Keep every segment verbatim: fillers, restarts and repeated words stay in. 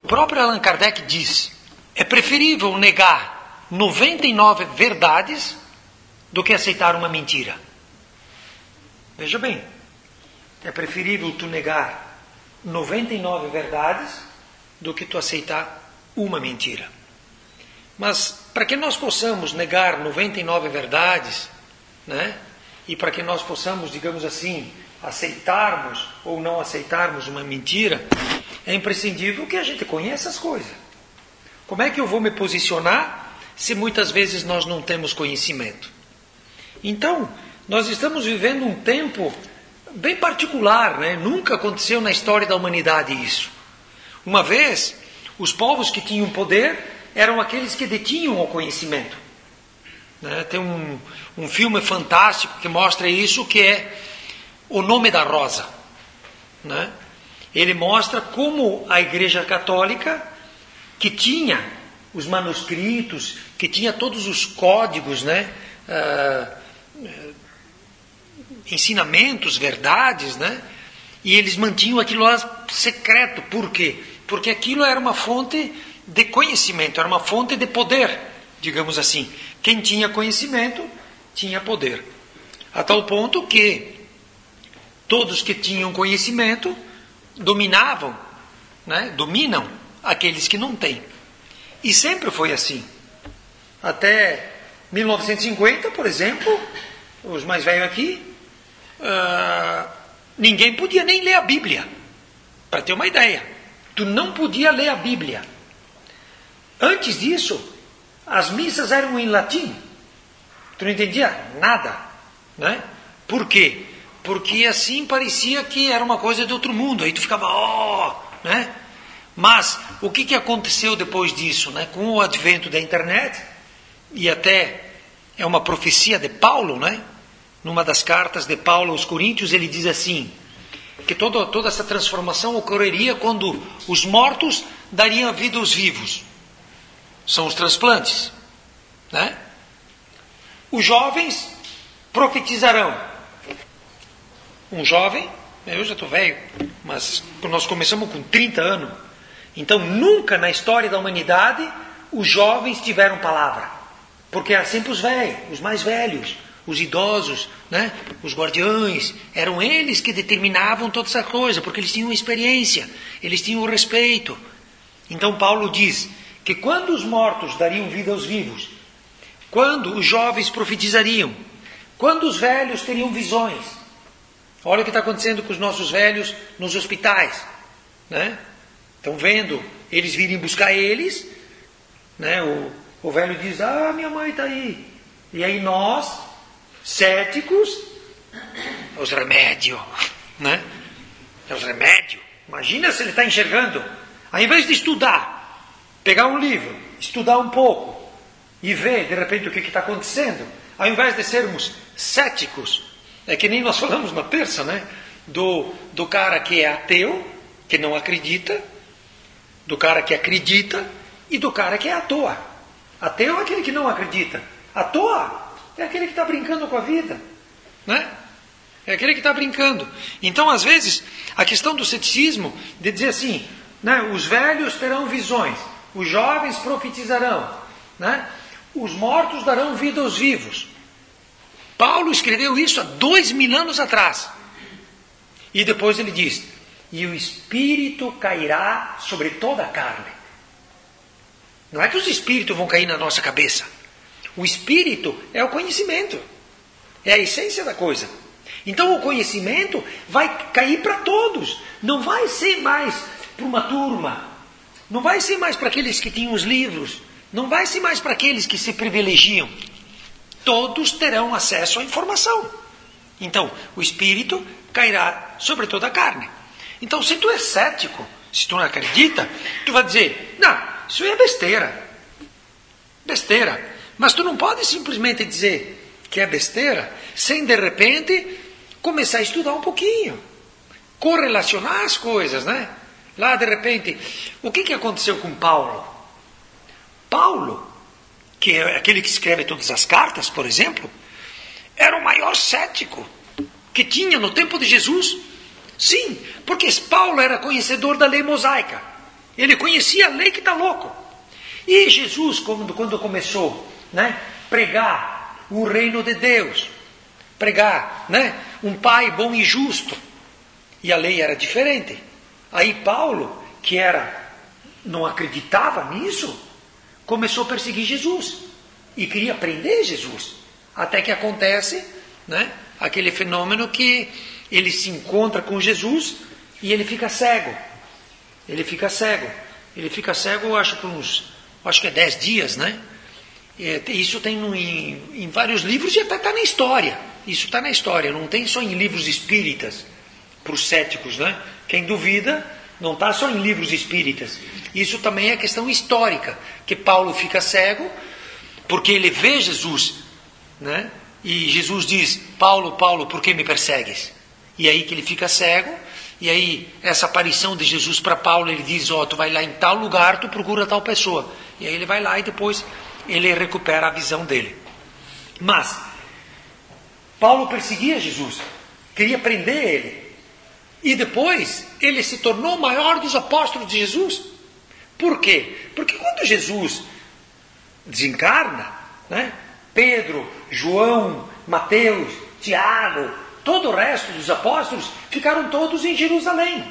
próprio Allan Kardec diz, é preferível negar noventa e nove verdades do que aceitar uma mentira. Veja bem, é preferível tu negar noventa e nove verdades do que tu aceitar uma mentira. Mas para que nós possamos negar noventa e nove verdades, né, e para que nós possamos, digamos assim, aceitarmos ou não aceitarmos uma mentira, é imprescindível que a gente conheça as coisas. Como é que eu vou me posicionar se muitas vezes nós não temos conhecimento? Então, nós estamos vivendo um tempo bem particular, né? Nunca aconteceu na história da humanidade isso. Uma vez, os povos que tinham poder eram aqueles que detinham o conhecimento. Né? Tem um, um filme fantástico que mostra isso, que é O Nome da Rosa. Né? Ele mostra como a Igreja Católica, que tinha os manuscritos, que tinha todos os códigos, né? Ah, ensinamentos, verdades, né? E eles mantinham aquilo lá secreto. Por quê? Porque aquilo era uma fonte de conhecimento, era uma fonte de poder, digamos assim. Quem tinha conhecimento, tinha poder. A tal ponto que todos que tinham conhecimento dominavam, né? Dominam aqueles que não têm. E sempre foi assim. Até mil novecentos e cinquenta, por exemplo, os mais velhos aqui, uh, ninguém podia nem ler a Bíblia. Para ter uma ideia, tu não podia ler a Bíblia. Antes disso, as missas eram em latim. Tu não entendia nada, né? Por quê? Porque assim parecia que era uma coisa de outro mundo. Aí tu ficava, ó, oh, né? Mas o que, que aconteceu depois disso, né? Com o advento da internet, e até é uma profecia de Paulo, né? Numa das cartas de Paulo aos Coríntios, ele diz assim, que toda, toda essa transformação ocorreria quando os mortos dariam vida aos vivos. São os transplantes, né? Os jovens profetizarão. Um jovem, eu já estou velho, mas nós começamos com trinta anos. Então nunca na história da humanidade os jovens tiveram palavra. Porque eram sempre os velhos, os mais velhos, os idosos, né? Os guardiões. Eram eles que determinavam toda essa coisa, porque eles tinham experiência, eles tinham respeito. Então Paulo diz que quando os mortos dariam vida aos vivos, quando os jovens profetizariam, quando os velhos teriam visões. Olha o que está acontecendo com os nossos velhos nos hospitais, né? Estão vendo eles virem buscar eles, né? O, o velho diz, ah, minha mãe está aí. E aí nós, céticos, os remédios, né? Os remédios. Imagina se ele está enxergando. Ao invés de estudar, pegar um livro, estudar um pouco e ver de repente o que está acontecendo, ao invés de sermos céticos, é que nem nós falamos na terça, né? Do, do cara que é ateu, que não acredita, do cara que acredita e do cara que é à toa. Ateu é aquele que não acredita. À toa é aquele que está brincando com a vida, né? É aquele que está brincando. Então, às vezes, a questão do ceticismo, de dizer assim, né? Os velhos terão visões, os jovens profetizarão, né? Os mortos darão vida aos vivos. Paulo escreveu isso há dois mil anos atrás. E depois ele diz, e o Espírito cairá sobre toda a carne. Não é que os Espíritos vão cair na nossa cabeça. O Espírito é o conhecimento. É a essência da coisa. Então o conhecimento vai cair para todos. Não vai ser mais para uma turma. Não vai ser mais para aqueles que tinham os livros. Não vai ser mais para aqueles que se privilegiam. Todos terão acesso à informação. Então, o Espírito cairá sobre toda a carne. Então, se tu é cético, se tu não acredita, tu vai dizer, não, isso é besteira. Besteira. Mas tu não pode simplesmente dizer que é besteira, sem de repente começar a estudar um pouquinho. Correlacionar as coisas, né? Lá, de repente, o que, que aconteceu com Paulo? Paulo, que é aquele que escreve todas as cartas, por exemplo, era o maior cético que tinha no tempo de Jesus. Sim, porque Paulo era conhecedor da lei mosaica. Ele conhecia a lei que está louco. E Jesus, quando, quando começou, né, pregar o reino de Deus, pregar, né, um pai bom e justo, e a lei era diferente. Aí Paulo, que era, não acreditava nisso, começou a perseguir Jesus e queria prender Jesus. Até que acontece, né, aquele fenômeno que ele se encontra com Jesus e ele fica cego. Ele fica cego. Ele fica cego, eu acho, por uns, acho que é dez dias, né? Isso tem no, em, em vários livros e até está na história. Isso está na história, não tem só em livros espíritas, para os céticos, né? Quem duvida, não está só em livros espíritas. Isso também é questão histórica, que Paulo fica cego, porque ele vê Jesus, né? E Jesus diz, Paulo, Paulo, por que me persegues? E aí que ele fica cego, e aí essa aparição de Jesus para Paulo, ele diz, ó, oh, tu vai lá em tal lugar, tu procura tal pessoa. E aí ele vai lá e depois ele recupera a visão dele. Mas, Paulo perseguia Jesus, queria prender ele. E depois, ele se tornou o maior dos apóstolos de Jesus. Por quê? Porque quando Jesus desencarna, né, Pedro, João, Mateus, Tiago, todo o resto dos apóstolos ficaram todos em Jerusalém.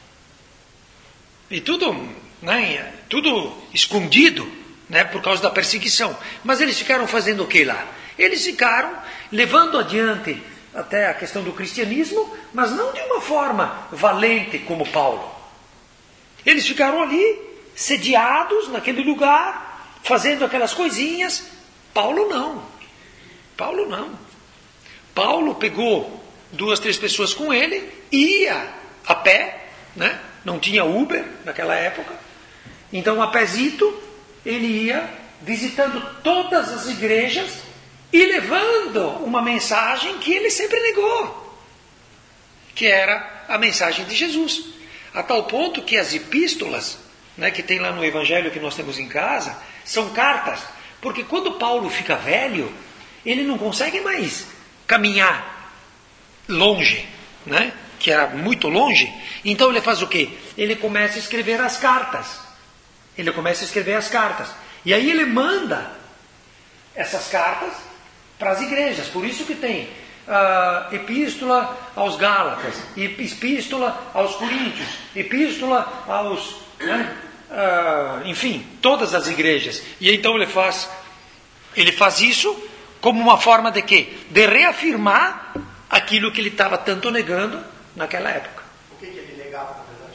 E tudo, né, tudo escondido, né, por causa da perseguição. Mas eles ficaram fazendo o que lá? Eles ficaram levando adiante até a questão do cristianismo, mas não de uma forma valente como Paulo. Eles ficaram ali, sediados naquele lugar, fazendo aquelas coisinhas. Paulo não. Paulo não. Paulo pegou duas, três pessoas com ele, ia a pé, né? Não tinha Uber naquela época. Então, a pézito, ele ia visitando todas as igrejas e levando uma mensagem que ele sempre negou, que era a mensagem de Jesus. A tal ponto que as epístolas, né, que tem lá no Evangelho que nós temos em casa, são cartas. Porque quando Paulo fica velho, ele não consegue mais caminhar longe, né? Que era muito longe. Então ele faz o quê? Ele começa a escrever as cartas. Ele começa a escrever as cartas. E aí ele manda essas cartas para as igrejas. Por isso que tem uh, epístola aos Gálatas, epístola aos Coríntios, epístola aos... Né? Uh, enfim, todas as igrejas. E então ele faz, ele faz isso como uma forma de quê? De reafirmar aquilo que ele estava tanto negando naquela época. O que, que ele negava, na verdade?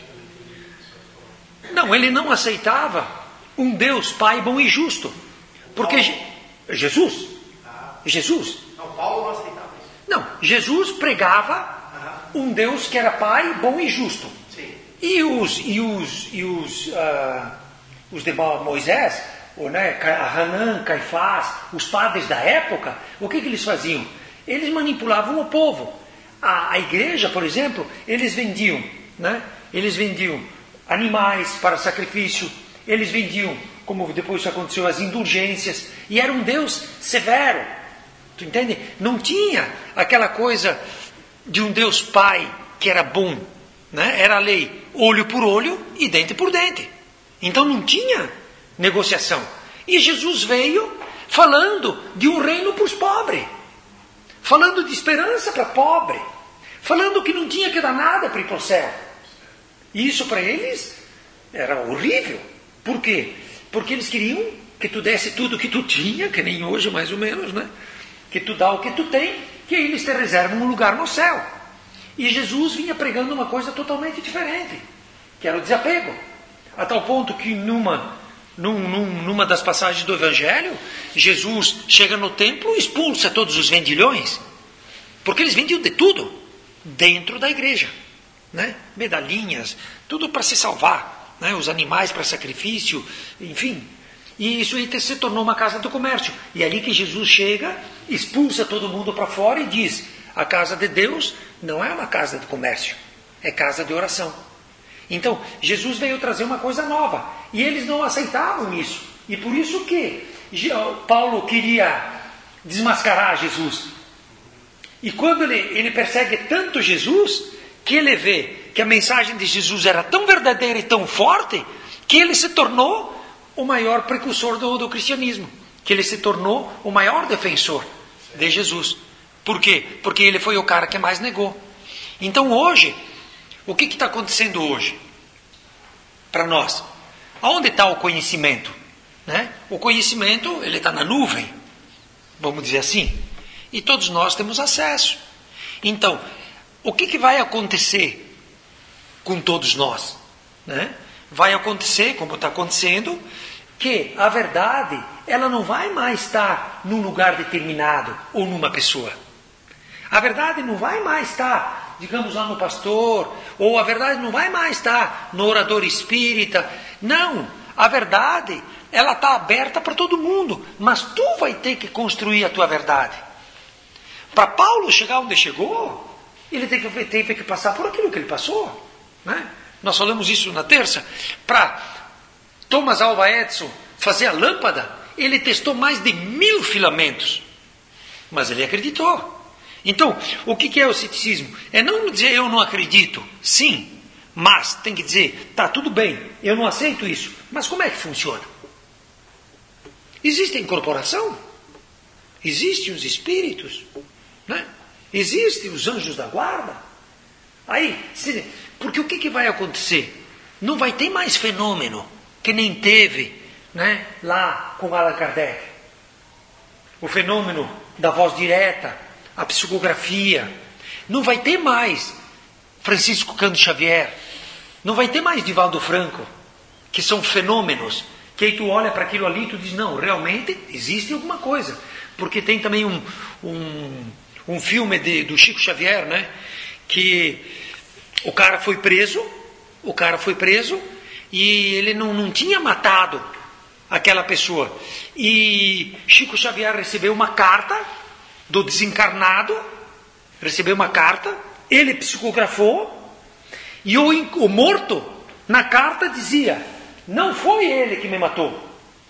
Não, ele não aceitava um Deus Pai bom e justo. Porque Je- Jesus, ah. Jesus. Não, Paulo não aceitava isso. Não, Jesus pregava ah. um Deus que era Pai bom e justo. E os, e os, e os, uh, os de Moisés, ou, né, Hanã, Caifás, os padres da época, o que, que eles faziam? Eles manipulavam o povo. A, a igreja, por exemplo, eles vendiam, né, eles vendiam animais para sacrifício, eles vendiam, como depois aconteceu, as indulgências, e era um Deus severo. Tu entende? Não tinha aquela coisa de um Deus Pai que era bom. Né? Era a lei olho por olho e dente por dente. Então não tinha negociação. E Jesus veio falando de um reino para os pobres, falando de esperança para pobre, falando que não tinha que dar nada para ir para o céu. E isso para eles era horrível. Por quê? Porque eles queriam que tu desse tudo o que tu tinha, que nem hoje mais ou menos, né? Que tu dá o que tu tem, que eles te reservam um lugar no céu. E Jesus vinha pregando uma coisa totalmente diferente, que era o desapego. A tal ponto que numa, num, num, numa das passagens do Evangelho, Jesus chega no templo e expulsa todos os vendilhões, porque eles vendiam de tudo dentro da igreja, né? Medalhinhas, tudo para se salvar, né? Os animais para sacrifício, enfim. E isso aí se tornou uma casa do comércio. E é ali que Jesus chega, expulsa todo mundo para fora e diz: a casa de Deus não é uma casa de comércio, é casa de oração. Então, Jesus veio trazer uma coisa nova. E eles não aceitavam isso. E por isso que Paulo queria desmascarar Jesus. E quando ele, ele persegue tanto Jesus, que ele vê que a mensagem de Jesus era tão verdadeira e tão forte, que ele se tornou o maior precursor do, do cristianismo, que ele se tornou o maior defensor de Jesus. Por quê? Porque ele foi o cara que mais negou. Então hoje, o que está acontecendo hoje? Para nós, aonde está o conhecimento? Né? O conhecimento, ele está na nuvem, vamos dizer assim, e todos nós temos acesso. Então, o que, que vai acontecer com todos nós? Né? Vai acontecer, como está acontecendo, que a verdade, ela não vai mais estar num lugar determinado ou numa pessoa. A verdade não vai mais estar, digamos, lá no pastor, ou a verdade não vai mais estar no orador espírita. Não, a verdade, ela está aberta para todo mundo, mas tu vai ter que construir a tua verdade. Para Paulo chegar onde chegou, ele teve que, teve que passar por aquilo que ele passou. Né? Nós falamos isso na terça. Para Thomas Alva Edison fazer a lâmpada, ele testou mais de mil filamentos, mas ele acreditou. Então, o que é o ceticismo? É não dizer eu não acredito, sim, mas tem que dizer, tá, tudo bem, eu não aceito isso, mas como é que funciona? Existe a incorporação? Existem os espíritos? Né? Existem os anjos da guarda? Aí, se, porque o que, que vai acontecer? Não vai ter mais fenômeno que nem teve, né, lá com Allan Kardec. O fenômeno da voz direta, a psicografia. Não vai ter mais Francisco Cândido Xavier. Não vai ter mais Divaldo Franco, que são fenômenos. Que aí tu olha para aquilo ali e tu diz, não, realmente existe alguma coisa. Porque tem também um, um, um filme de, do Chico Xavier, né? Que o cara foi preso, o cara foi preso e ele não, não tinha matado aquela pessoa. E Chico Xavier recebeu uma carta do desencarnado, recebeu uma carta, ele psicografou, e o, o morto, na carta dizia, não foi ele que me matou,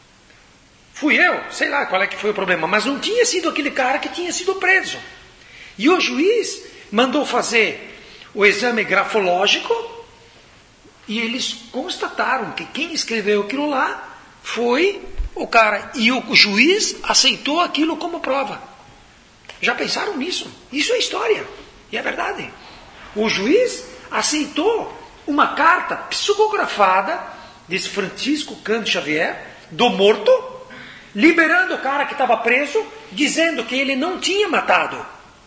fui eu, sei lá qual é que foi o problema, mas não tinha sido aquele cara que tinha sido preso. E o juiz mandou fazer o exame grafológico, e eles constataram que quem escreveu aquilo lá foi o cara, e o juiz aceitou aquilo como prova. Já pensaram nisso? Isso é história. E é verdade. O juiz aceitou uma carta psicografada desse Francisco Cândido Xavier, do morto, liberando o cara que estava preso, dizendo que ele não tinha matado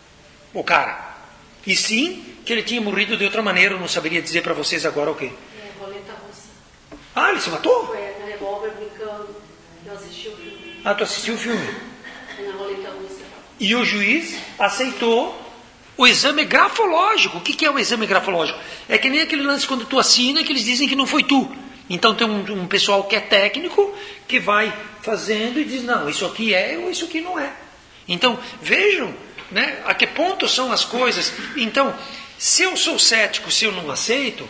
o cara. E sim, que ele tinha morrido de outra maneira. Eu não saberia dizer para vocês agora o quê. É, roleta russa. Ah, ele se matou? Foi na revólver brincando. Eu assisti o filme. Ah, tu assistiu o filme? Foi na roleta russa. E o juiz aceitou o exame grafológico. O que é o exame grafológico? É que nem aquele lance quando tu assina que eles dizem que não foi tu. Então tem um, um pessoal que é técnico que vai fazendo e diz, não, isso aqui é ou isso aqui não é. Então, vejam, né, a que ponto são as coisas. Então, se eu sou cético, se eu não aceito,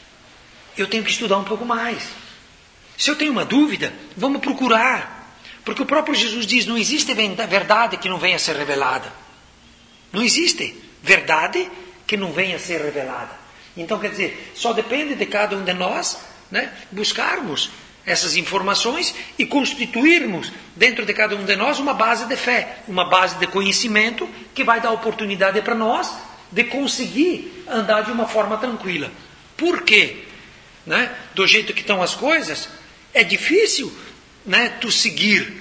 eu tenho que estudar um pouco mais. Se eu tenho uma dúvida, vamos procurar. Porque o próprio Jesus diz, não existe verdade que não venha a ser revelada. Não existe verdade que não venha a ser revelada. Então, quer dizer, só depende de cada um de nós, né, buscarmos essas informações e constituirmos dentro de cada um de nós uma base de fé, uma base de conhecimento que vai dar oportunidade para nós de conseguir andar de uma forma tranquila. Por quê? Né? Do jeito que estão as coisas, é difícil, né, tu seguir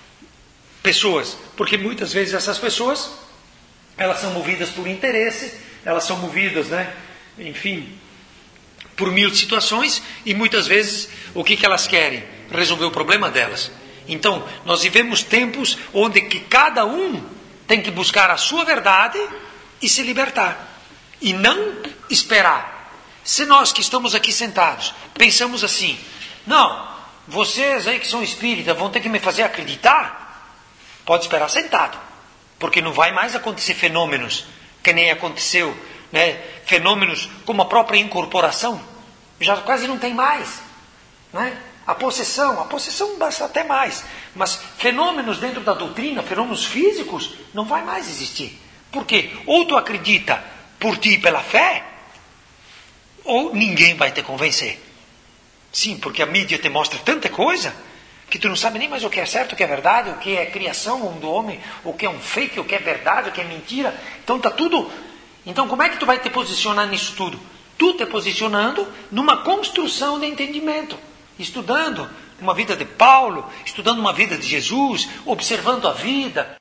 pessoas, porque muitas vezes essas pessoas, elas são movidas por interesse, elas são movidas, né, enfim, por mil situações, e muitas vezes o que, que elas querem? Resolver o problema delas. Então, nós vivemos tempos onde que cada um tem que buscar a sua verdade e se libertar, e não esperar. Se nós que estamos aqui sentados pensamos assim, não, vocês aí que são espíritas vão ter que me fazer acreditar, pode esperar sentado, porque não vai mais acontecer fenômenos que nem aconteceu, né? Fenômenos como a própria incorporação, já quase não tem mais, né? A possessão, a possessão basta até mais, mas fenômenos dentro da doutrina, fenômenos físicos, não vai mais existir. Por quê? Ou tu acredita por ti e pela fé, ou ninguém vai te convencer. Sim, porque a mídia te mostra tanta coisa que tu não sabe nem mais o que é certo, o que é verdade, o que é criação do homem, o que é um fake, o que é verdade, o que é mentira. Então tá tudo... Então como é que tu vai te posicionar nisso tudo? Tu te posicionando numa construção de entendimento, estudando uma vida de Paulo, estudando uma vida de Jesus, observando a vida.